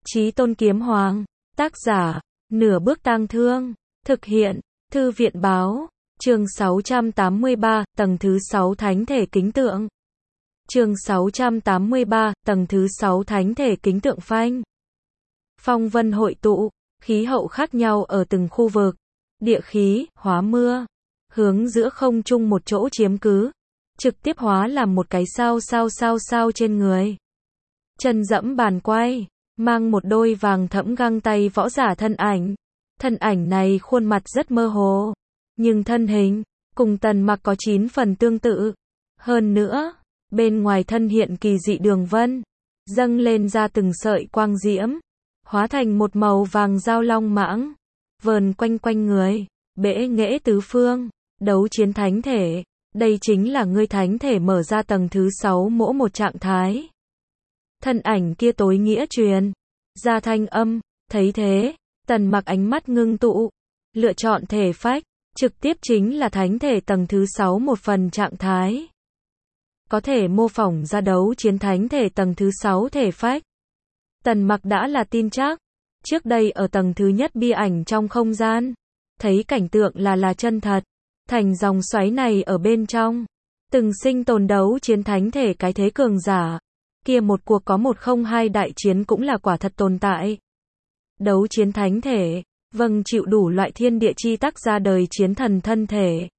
Chí Tôn Kiếm Hoàng, tác giả, Nửa Bước Tang Thương, thực hiện, Thư viện báo, chương 683, tầng thứ 6 Thánh thể kính tượng. Chương 683, tầng thứ 6 Thánh thể kính tượng phanh. Phong vân hội tụ, khí hậu khác nhau ở từng khu vực, địa khí, hóa mưa, hướng giữa không trung một chỗ chiếm cứ, trực tiếp hóa làm một cái sao trên người. Chân dẫm bàn quay, mang một đôi vàng thẫm găng tay võ giả thân ảnh này khuôn mặt rất mơ hồ, nhưng thân hình, cùng Tần Mặc có 9 phần tương tự. Hơn nữa, bên ngoài thân hiện kỳ dị đường vân, dâng lên ra từng sợi quang diễm, hóa thành một màu vàng dao long mãng, vờn quanh người, bẽ nghễ tứ phương, đấu chiến thánh thể. Đây chính là ngươi thánh thể mở ra tầng thứ 6 mỗi một trạng thái. Thân ảnh kia tối nghĩa truyền ra thanh âm, thấy thế, Tần Mặc ánh mắt ngưng tụ, lựa chọn thể phách, trực tiếp chính là thánh thể tầng thứ 6 một phần trạng thái. Có thể mô phỏng ra đấu chiến thánh thể tầng thứ 6 thể phách. Tần Mặc đã là tin chắc, trước đây ở tầng thứ nhất bi ảnh trong không gian, thấy cảnh tượng là chân thật, thành dòng xoáy này ở bên trong, từng sinh tồn đấu chiến thánh thể cái thế cường giả. Kia một cuộc có 102 đại chiến cũng là quả thật tồn tại. Đấu chiến thánh thể, vâng chịu đủ loại thiên địa chi tác ra đời chiến thần thân thể.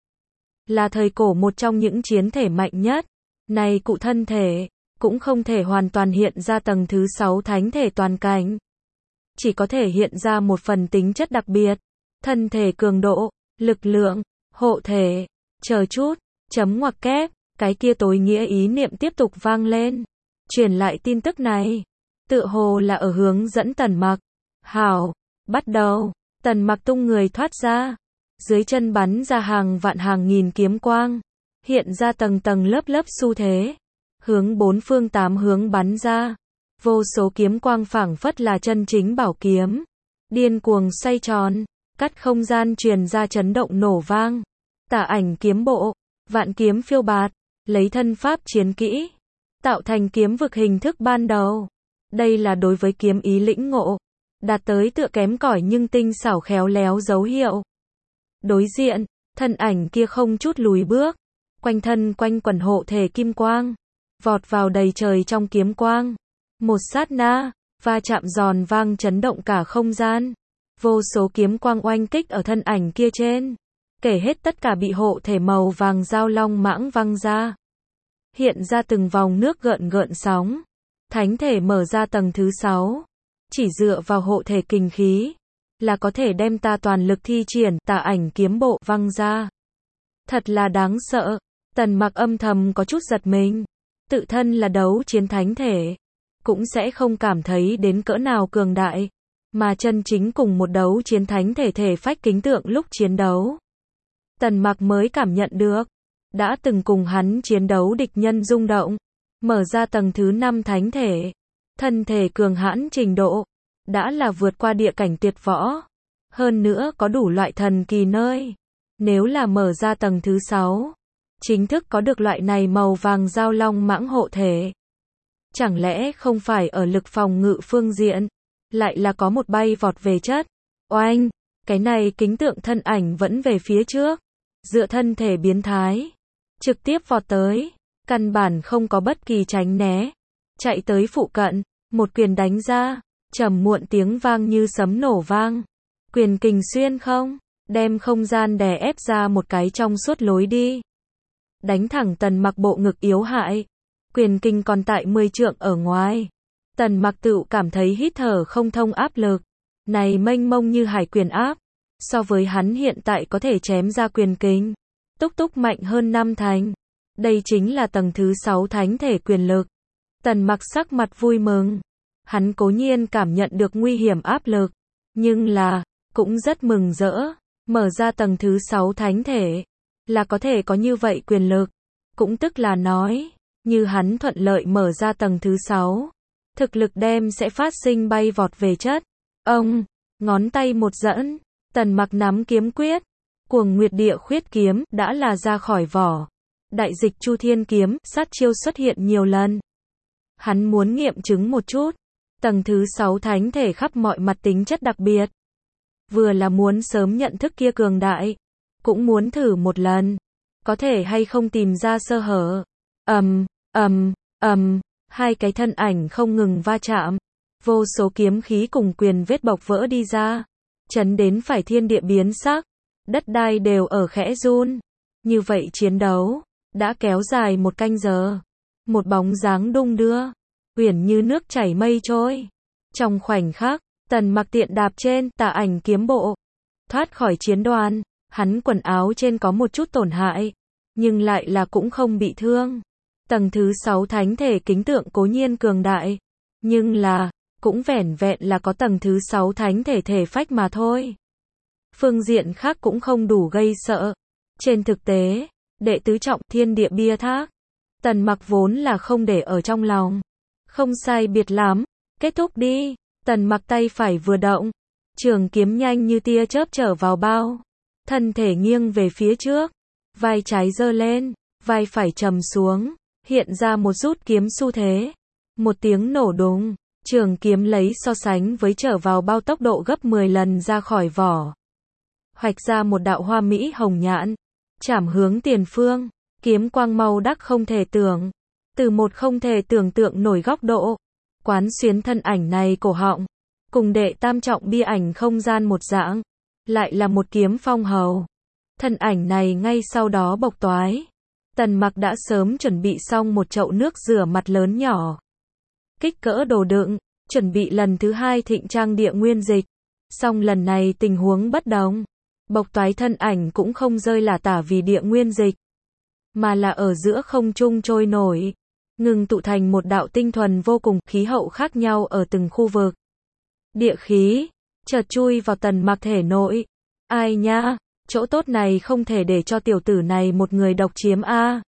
Là thời cổ một trong những chiến thể mạnh nhất. Này cụ thân thể, cũng không thể hoàn toàn hiện ra tầng thứ 6 thánh thể toàn cảnh. Chỉ có thể hiện ra một phần tính chất đặc biệt. Thân thể cường độ, lực lượng, hộ thể, chờ chút, chấm ngoặc kép, cái kia tối nghĩa ý niệm tiếp tục vang lên. Truyền lại tin tức này, tựa hồ là ở hướng dẫn Tần Mặc. Hảo, bắt đầu. Tần Mặc tung người thoát ra, dưới chân bắn ra hàng vạn hàng nghìn kiếm quang, hiện ra tầng tầng lớp xu thế, hướng bốn phương tám hướng bắn ra. Vô số kiếm quang phảng phất là chân chính bảo kiếm, điên cuồng xoay tròn, cắt không gian truyền ra chấn động nổ vang. Tả ảnh kiếm bộ, vạn kiếm phiêu bạt, lấy thân pháp chiến kỹ, tạo thành kiếm vực hình thức ban đầu. Đây là đối với kiếm ý lĩnh ngộ, đạt tới tựa kém cỏi nhưng tinh xảo khéo léo dấu hiệu. Đối diện, thân ảnh kia không chút lùi bước, quanh thân quanh quẩn hộ thể kim quang, vọt vào đầy trời trong kiếm quang. Một sát na, va chạm giòn vang chấn động cả không gian. Vô số kiếm quang oanh kích ở thân ảnh kia trên, kể hết tất cả bị hộ thể màu vàng dao long mãng văng ra. Hiện ra từng vòng nước gợn sóng. Thánh thể mở ra tầng thứ 6. Chỉ dựa vào hộ thể kình khí, là có thể đem ta toàn lực thi triển tà ảnh kiếm bộ văng ra. Thật là đáng sợ. Tần Mặc âm thầm có chút giật mình. Tự thân là đấu chiến thánh thể, cũng sẽ không cảm thấy đến cỡ nào cường đại. Mà chân chính cùng một đấu chiến thánh thể thể phách kính tượng lúc chiến đấu, Tần Mặc mới cảm nhận được. Đã từng cùng hắn chiến đấu địch nhân rung động, mở ra tầng thứ 5 thánh thể, thân thể cường hãn trình độ, đã là vượt qua địa cảnh tuyệt võ. Hơn nữa có đủ loại thần kỳ nơi. Nếu là mở ra tầng thứ 6, chính thức có được loại này màu vàng dao long mãng hộ thể. Chẳng lẽ không phải ở lực phòng ngự phương diện, lại là có một bay vọt về chất. Oanh, cái này kính tượng thân ảnh vẫn về phía trước, dựa thân thể biến thái, trực tiếp vọt tới, căn bản không có bất kỳ tránh né, chạy tới phụ cận, một quyền đánh ra, trầm muộn tiếng vang như sấm nổ vang, quyền kình xuyên không, đem không gian đè ép ra một cái trong suốt lối đi, đánh thẳng Tần Mặc bộ ngực yếu hại, quyền kình còn tại 10 trượng ở ngoài. Tần Mặc tự cảm thấy hít thở không thông áp lực, này mênh mông như hải quyền áp, so với hắn hiện tại có thể chém ra quyền kình, túc mạnh hơn 5 thành. Đây chính là tầng thứ 6 thánh thể quyền lực. Tần Mặc sắc mặt vui mừng. Hắn cố nhiên cảm nhận được nguy hiểm áp lực, nhưng là, cũng rất mừng rỡ. Mở ra tầng thứ 6 thánh thể, là có thể có như vậy quyền lực. Cũng tức là nói, như hắn thuận lợi mở ra tầng thứ 6, thực lực đem sẽ phát sinh bay vọt về chất. Ông, ngón tay một dẫn, Tần Mặc nắm kiếm quyết, Cuồng Nguyệt Địa Khuyết kiếm đã là ra khỏi vỏ. Đại dịch Chu Thiên kiếm, sát chiêu xuất hiện nhiều lần. Hắn muốn nghiệm chứng một chút, Tầng thứ 6 thánh thể khắp mọi mặt tính chất đặc biệt. Vừa là muốn sớm nhận thức kia cường đại, cũng muốn thử một lần, có thể hay không tìm ra sơ hở. Hai cái thân ảnh không ngừng va chạm, vô số kiếm khí cùng quyền vết bộc vỡ đi ra, chấn đến phải thiên địa biến sắc, đất đai đều ở khẽ run. Như vậy chiến đấu đã kéo dài 1 canh giờ, một bóng dáng đung đưa, uyển như nước chảy mây trôi. Trong khoảnh khắc, Tần Mặc tiện đạp trên Tà Ảnh kiếm bộ, thoát khỏi chiến đoàn. Hắn quần áo trên có một chút tổn hại, nhưng lại là cũng không bị thương. Tầng thứ 6 thánh thể kính tượng cố nhiên cường đại, nhưng là cũng vẻn vẹn là có tầng thứ 6 thánh thể thể phách mà thôi. Phương diện khác cũng không đủ gây sợ. Trên thực tế, đệ tứ trọng thiên địa bia tháp, Tần Mặc vốn là không để ở trong lòng. Không sai biệt lắm, kết thúc đi. Tần Mặc tay phải vừa động, trường kiếm nhanh như tia chớp trở vào bao, thân thể nghiêng về phía trước, vai trái giơ lên, vai phải trầm xuống, hiện ra một rút kiếm xu thế. Một tiếng nổ đùng, trường kiếm lấy so sánh với trở vào bao tốc độ gấp 10 lần ra khỏi vỏ, hoạch ra một đạo hoa mỹ hồng nhãn, chảm hướng tiền phương, kiếm quang màu đắc không thể tưởng, từ một không thể tưởng tượng nổi góc độ, quán xuyến thân ảnh này cổ họng, cùng đệ tam trọng bia ảnh không gian một dạng, lại là một kiếm phong hầu. Thân ảnh này ngay sau đó bộc toái. Tần Mặc đã sớm chuẩn bị xong một chậu nước rửa mặt lớn nhỏ, kích cỡ đồ đựng, chuẩn bị lần thứ 2 thịnh trang địa nguyên dịch. Song lần này tình huống bất đồng, bộc toái thân ảnh cũng không rơi là tả vì địa nguyên dịch, mà là ở giữa không trung trôi nổi, ngừng tụ thành một đạo tinh thuần vô cùng, khí hậu khác nhau ở từng khu vực. Địa khí chợt chui vào Tần Mặc thể nội. Ai nha, chỗ tốt này không thể để cho tiểu tử này một người độc chiếm a.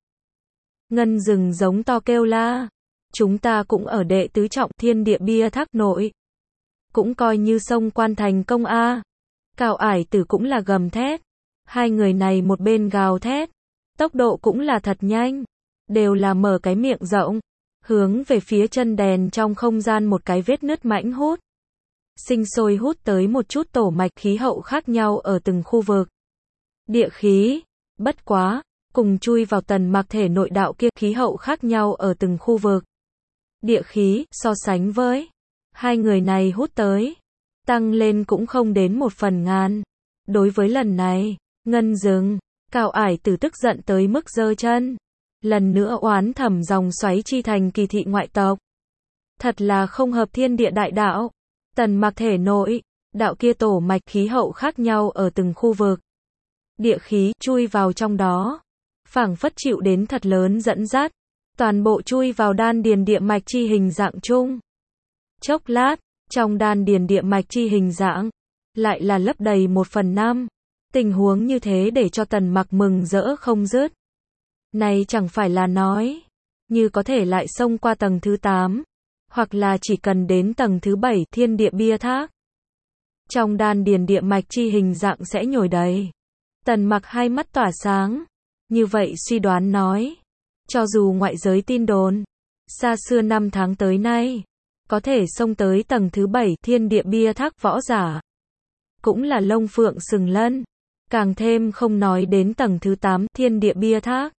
Ngân rừng giống to kêu la. Chúng ta cũng ở đệ tứ trọng thiên địa bia tháp nội, cũng coi như xông quan thành công a. Cao Ải Tử cũng là gầm thét. Hai người này một bên gào thét, tốc độ cũng là thật nhanh, đều là mở cái miệng rộng, hướng về phía chân đèn trong không gian một cái vết nứt mãnh hút. Sinh sôi hút tới một chút tổ mạch khí hậu khác nhau ở từng khu vực. Địa khí, bất quá, cùng chui vào Tần Mặc thể nội đạo kia khí hậu khác nhau ở từng khu vực. Địa khí, so sánh với hai người này hút tới, tăng lên cũng không đến 1/1000. Đối với lần này, Ngân rừng, Cao Ải Tử tức giận tới mức giơ chân, lần nữa oán thẩm dòng xoáy chi thành kỳ thị ngoại tộc. Thật là không hợp thiên địa đại đạo. Tần Mặc thể nội, đạo kia tổ mạch khí hậu khác nhau ở từng khu vực. Địa khí chui vào trong đó, phảng phất chịu đến thật lớn dẫn dắt, toàn bộ chui vào đan điền địa mạch chi hình dạng chung. Chốc lát, trong đan điền địa mạch chi hình dạng, lại là lấp đầy 1/5. Tình huống như thế để cho Tần Mặc mừng rỡ không dứt. Này chẳng phải là nói, như có thể lại xông qua tầng thứ 8, hoặc là chỉ cần đến tầng thứ 7 thiên địa bia tháp, trong đan điền địa mạch chi hình dạng sẽ nhồi đầy. Tần Mặc hai mắt tỏa sáng, như vậy suy đoán nói, cho dù ngoại giới tin đồn, xa xưa năm tháng tới nay, có thể xông tới tầng thứ 7 thiên địa bia tháp võ giả, cũng là lông phượng sừng lân, càng thêm không nói đến tầng thứ 8 thiên địa bia tháp.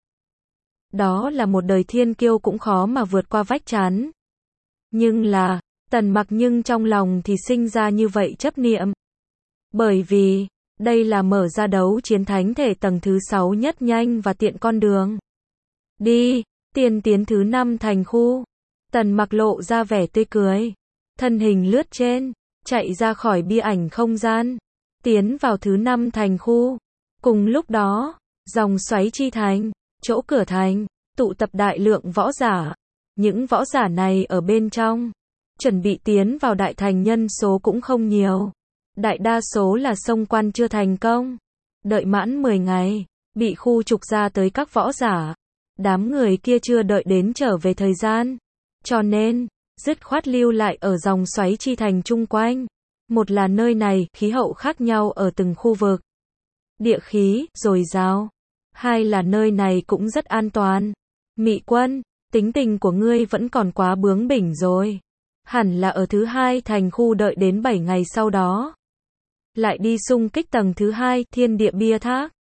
Đó là một đời thiên kiêu cũng khó mà vượt qua vách chắn. Nhưng là, Tần Mặc nhưng trong lòng thì sinh ra như vậy chấp niệm. Bởi vì, đây là mở ra đấu chiến thánh thể tầng thứ 6 nhất nhanh và tiện con đường. Đi, tiên tiến thứ 5 thành khu. Tần Mặc lộ ra vẻ tươi cười. Thân hình lướt trên, chạy ra khỏi bia ảnh không gian. Tiến vào thứ 5 thành khu. Cùng lúc đó, dòng xoáy chi thành, chỗ cửa thành, tụ tập đại lượng võ giả. Những võ giả này ở bên trong, chuẩn bị tiến vào đại thành nhân số cũng không nhiều. Đại đa số là xông quan chưa thành công. Đợi mãn 10 ngày, bị khu trục ra tới các võ giả. Đám người kia chưa đợi đến trở về thời gian. Cho nên, dứt khoát lưu lại ở dòng xoáy chi thành chung quanh. Một là nơi này, khí hậu khác nhau ở từng khu vực. Địa khí, dồi dào. Hai là nơi này cũng rất an toàn. Mị Quân, tính tình của ngươi vẫn còn quá bướng bỉnh rồi. hẳn là ở thứ hai thành khu đợi đến 7 ngày sau đó. Lại đi xung kích tầng thứ hai, thiên địa bia tháp.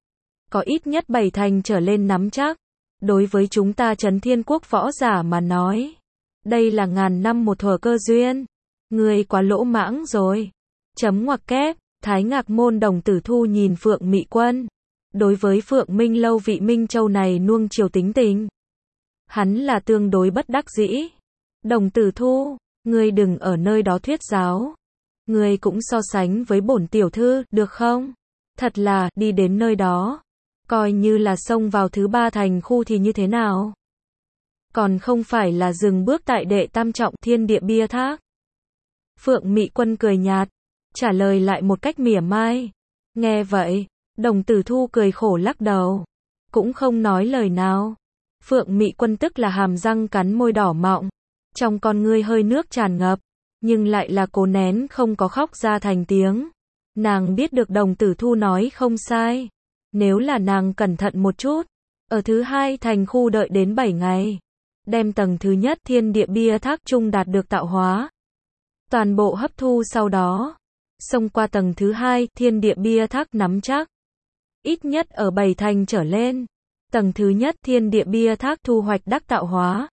Có ít nhất 7 thành trở lên nắm chắc. Đối với chúng ta Trấn Thiên Quốc võ giả mà nói, đây là ngàn năm một thuở cơ duyên. Người quá lỗ mãng rồi. Chấm ngoặc kép, Thái Ngạc Môn Đồng Tử Thu nhìn Phượng Mị Quân. Đối với Phượng Minh Lâu vị Minh Châu này nuông chiều tính tình, hắn là tương đối bất đắc dĩ. Đồng Tử Thu, ngươi đừng ở nơi đó thuyết giáo. Ngươi cũng so sánh với bổn tiểu thư, được không? Thật là, đi đến nơi đó, coi như là xông vào thứ ba thành khu thì như thế nào? Còn không phải là dừng bước tại đệ tam trọng thiên địa bia tháp. Phượng Mị Quân cười nhạt, trả lời lại một cách mỉa mai. Nghe vậy, Đồng Tử Thu cười khổ lắc đầu, cũng không nói lời nào. Phượng Mị Quân tức là hàm răng cắn môi đỏ mọng, trong con ngươi hơi nước tràn ngập, nhưng lại là cố nén không có khóc ra thành tiếng. Nàng biết được Đồng Tử Thu nói không sai. Nếu là nàng cẩn thận một chút, ở thứ hai thành khu đợi đến 7 ngày, đem tầng thứ nhất thiên địa bia tháp chung đạt được tạo hóa, toàn bộ hấp thu sau đó, xông qua tầng thứ hai thiên địa bia tháp nắm chắc. Ít nhất ở 7 thành trở lên, tầng thứ nhất thiên địa bia tháp thu hoạch đắc tạo hóa.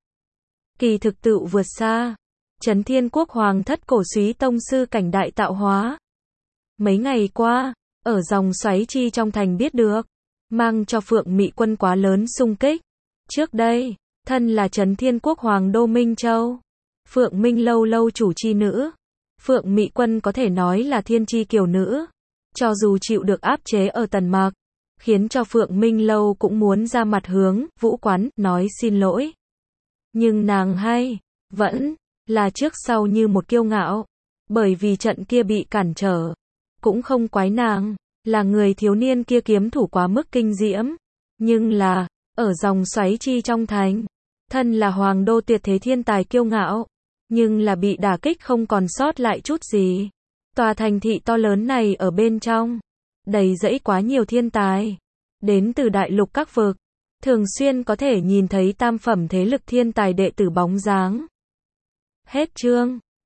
Kỳ thực tựu vượt xa Trấn Thiên Quốc Hoàng thất cổ súy tông sư cảnh đại tạo hóa. Mấy ngày qua, ở dòng xoáy chi trong thành biết được, mang cho Phượng Mị Quân quá lớn xung kích. Trước đây, thân là Trấn Thiên Quốc Hoàng đô Minh Châu, Phượng Minh Lâu lâu chủ chi nữ, Phượng Mị Quân có thể nói là thiên chi kiều nữ. Cho dù chịu được áp chế ở Tần Mạc, khiến cho Phượng Minh Lâu cũng muốn ra mặt hướng Vũ Quán nói xin lỗi. Nhưng nàng hay vẫn là trước sau như một kiêu ngạo, bởi vì trận kia bị cản trở, cũng không quái nàng, là người thiếu niên kia kiếm thủ quá mức kinh diễm, nhưng là ở dòng xoáy chi trong thành, thân là hoàng đô tuyệt thế thiên tài kiêu ngạo, nhưng là bị đả kích không còn sót lại chút gì. Tòa thành thị to lớn này ở bên trong, đầy rẫy quá nhiều thiên tài, đến từ đại lục các vực, thường xuyên có thể nhìn thấy tam phẩm thế lực thiên tài đệ tử bóng dáng. Hết chương.